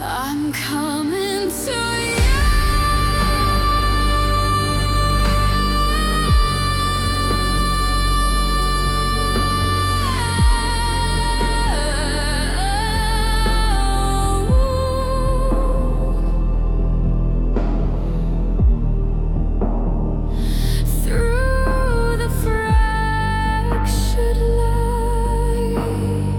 I'm coming to you. Through the fractured light,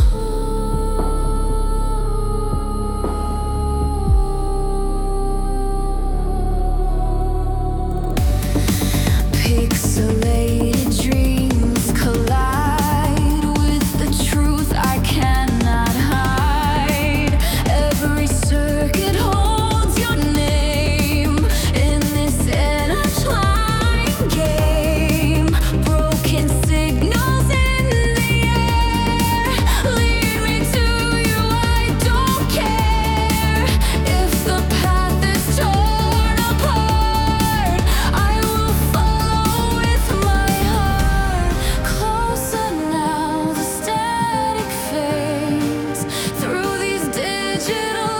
pixelated dreams collide with the truth I cannot hide. Every circuit holds your name in this intertwined game. Broken signals in the air lead me to you. I don't care if the path is torn apart. I will follow with my heart. Closer now, the static fades through these digital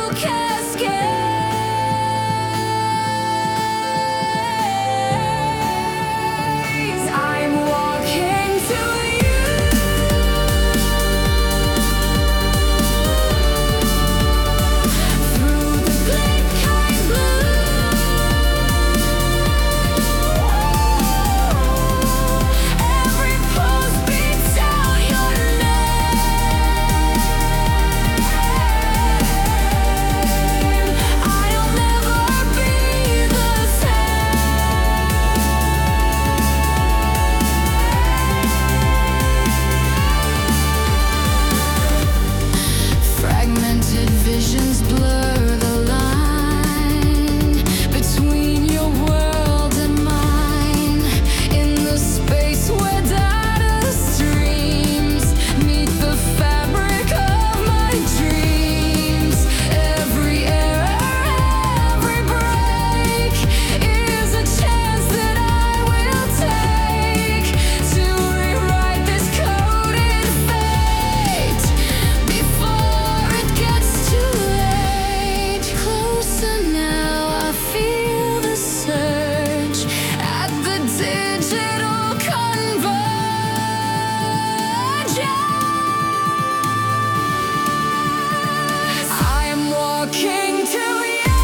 cascades. I'm walking to you. Through the blank blue, every pulse beats out your name. I'll never be the same. Fragmented visions blur the line between your world and mine. In the space where data streams meet the fabric of my dreams. Every error, every break is a chance that I will take to rewrite this coded fate before it gets too late. Closer now, I feel the surge at the digital convergence. I am walking to you.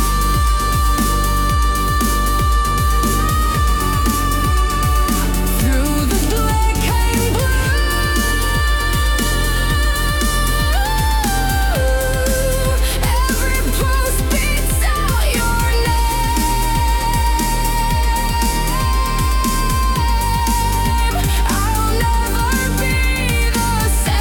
Through the black and blue, every pulse beats out your name. I'll never be the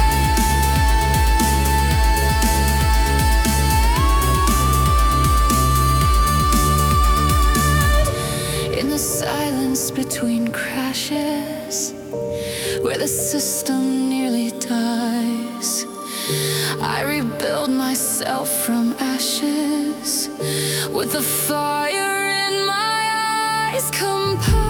same. In the silence between crashes, where the system nearly dies, I rebuild myself from ashes with the fire in my eyes. Compassion